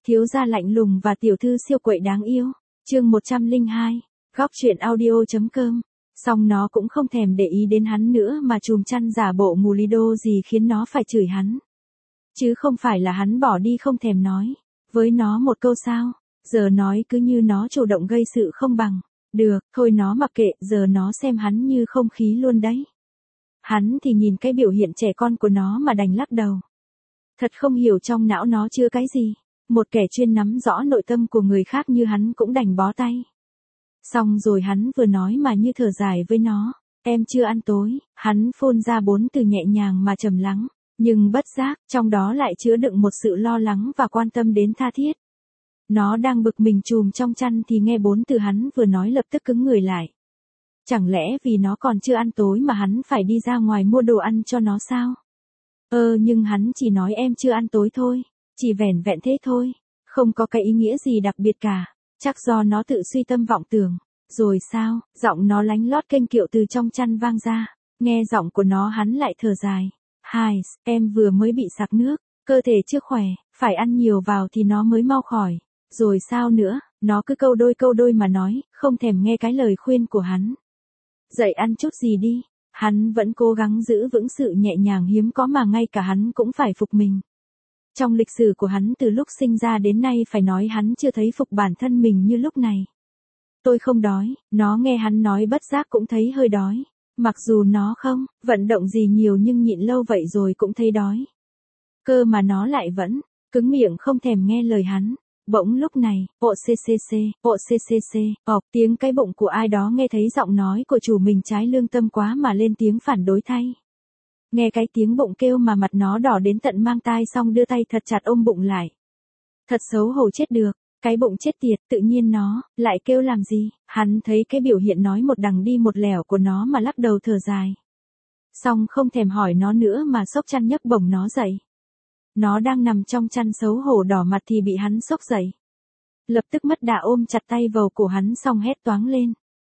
Thiếu gia lạnh lùng và tiểu thư siêu quậy đáng yêu. Chương 102. Góc truyện audio.com. Xong nó cũng không thèm để ý đến hắn nữa mà chùm chăn giả bộ ngủ lì đô gì khiến nó phải chửi hắn. Chứ không phải là hắn bỏ đi không thèm nói với nó một câu sao. Giờ nói cứ như nó chủ động gây sự không bằng. Được, thôi nó mặc kệ, giờ nó xem hắn như không khí luôn đấy. Hắn thì nhìn cái biểu hiện trẻ con của nó mà đành lắc đầu. Thật không hiểu trong não nó chưa cái gì. Một kẻ chuyên nắm rõ nội tâm của người khác như hắn cũng đành bó tay. Xong rồi hắn vừa nói mà như thở dài với nó. Em chưa ăn tối. Hắn phun ra 4 từ nhẹ nhàng mà trầm lắng. Nhưng bất giác, trong đó lại chứa đựng một sự lo lắng và quan tâm đến tha thiết. Nó đang bực mình chùm trong chăn thì nghe 4 từ hắn vừa nói lập tức cứng người lại. Chẳng lẽ vì nó còn chưa ăn tối mà hắn phải đi ra ngoài mua đồ ăn cho nó sao? Nhưng hắn chỉ nói em chưa ăn tối thôi. Chỉ vẻn vẹn thế thôi. Không có cái ý nghĩa gì đặc biệt cả. Chắc do nó tự suy tâm vọng tưởng. Rồi sao? Giọng nó lánh lót kênh kiệu từ trong chăn vang ra. Nghe giọng của nó hắn lại thở dài. Hai, em vừa mới bị sặc nước. Cơ thể chưa khỏe. Phải ăn nhiều vào thì nó mới mau khỏi. Rồi sao nữa? Nó cứ câu đôi mà nói. Không thèm nghe cái lời khuyên của hắn. Dậy ăn chút gì đi. Hắn vẫn cố gắng giữ vững sự nhẹ nhàng hiếm có mà ngay cả hắn cũng phải phục mình. Trong lịch sử của hắn từ lúc sinh ra đến nay phải nói hắn chưa thấy phục bản thân mình như lúc này. Tôi không đói, nó nghe hắn nói bất giác cũng thấy hơi đói. Mặc dù nó không vận động gì nhiều nhưng nhịn lâu vậy rồi cũng thấy đói. Cơ mà nó lại vẫn cứng miệng không thèm nghe lời hắn. Bỗng lúc này, tiếng cái bụng của ai đó nghe thấy giọng nói của chủ mình trái lương tâm quá mà lên tiếng phản đối thay. Nghe cái tiếng bụng kêu mà mặt nó đỏ đến tận mang tai xong đưa tay thật chặt ôm bụng lại. Thật xấu hổ chết được, cái bụng chết tiệt, tự nhiên nó lại kêu làm gì? Hắn thấy cái biểu hiện nói một đằng đi một lẻo của nó mà lắc đầu thở dài. Xong không thèm hỏi nó nữa mà xốc chăn nhấc bổng nó dậy. Nó đang nằm trong chăn xấu hổ đỏ mặt thì bị hắn xốc dậy. Lập tức mất đà ôm chặt tay vào cổ hắn xong hét toáng lên.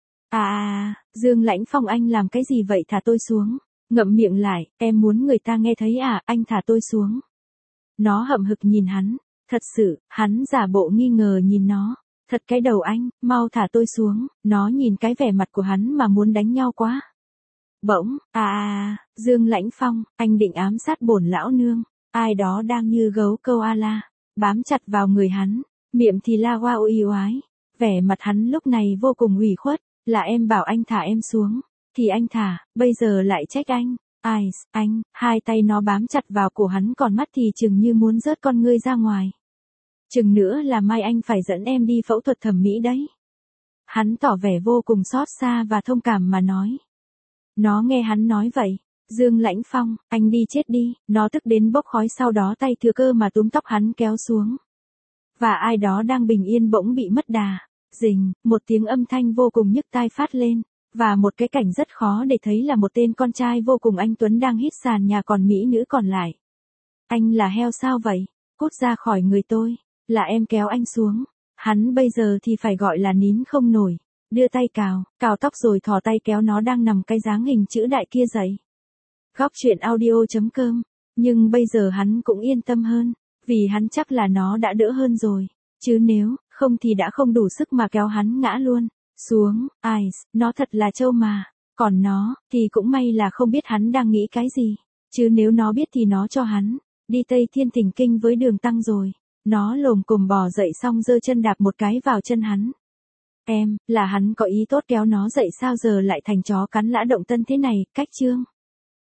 Dương Lãnh Phong anh làm cái gì vậy, thả tôi xuống. Ngậm miệng lại, em muốn người ta nghe thấy à, anh thả tôi xuống. Nó hậm hực nhìn hắn. Thật sự, hắn giả bộ nghi ngờ nhìn nó. Thật cái đầu anh, mau thả tôi xuống. Nó nhìn cái vẻ mặt của hắn mà muốn đánh nhau quá. Bỗng, Dương Lãnh Phong, anh định ám sát bổn lão nương. Ai đó đang như gấu câu la, bám chặt vào người hắn, miệng thì la hoa uy oái. Vẻ mặt hắn lúc này vô cùng ủy khuất, là em bảo anh thả em xuống, thì anh thả, bây giờ lại trách anh. Anh, hai tay nó bám chặt vào cổ hắn còn mắt thì chừng như muốn rớt con ngươi ra ngoài. Chừng nữa là mai anh phải dẫn em đi phẫu thuật thẩm mỹ đấy. Hắn tỏ vẻ vô cùng xót xa và thông cảm mà nói. Nó nghe hắn nói vậy. Dương Lãnh Phong, anh đi chết đi, nó tức đến bốc khói sau đó tay thừa cơ mà túm tóc hắn kéo xuống. Và ai đó đang bình yên bỗng bị mất đà. Rình, một tiếng âm thanh vô cùng nhức tai phát lên. Và một cái cảnh rất khó để thấy là một tên con trai vô cùng anh tuấn đang hít sàn nhà còn mỹ nữ còn lại. Anh là heo sao vậy? Cút ra khỏi người tôi, là em kéo anh xuống. Hắn bây giờ thì phải gọi là nín không nổi. Đưa tay cào tóc rồi thò tay kéo nó đang nằm cái dáng hình chữ đại kia dậy. Góc truyện audio.com. Nhưng bây giờ hắn cũng yên tâm hơn. Vì hắn chắc là nó đã đỡ hơn rồi. Chứ nếu không thì đã không đủ sức mà kéo hắn ngã luôn. Xuống, nó thật là trâu mà. Còn nó, thì cũng may là không biết hắn đang nghĩ cái gì. Chứ nếu nó biết thì nó cho hắn đi Tây Thiên Thỉnh Kinh với Đường Tăng rồi. Nó lồm cồm bò dậy xong giơ chân đạp một cái vào chân hắn. Là hắn có ý tốt kéo nó dậy sao giờ lại thành chó cắn lã động tân thế này, cách chương.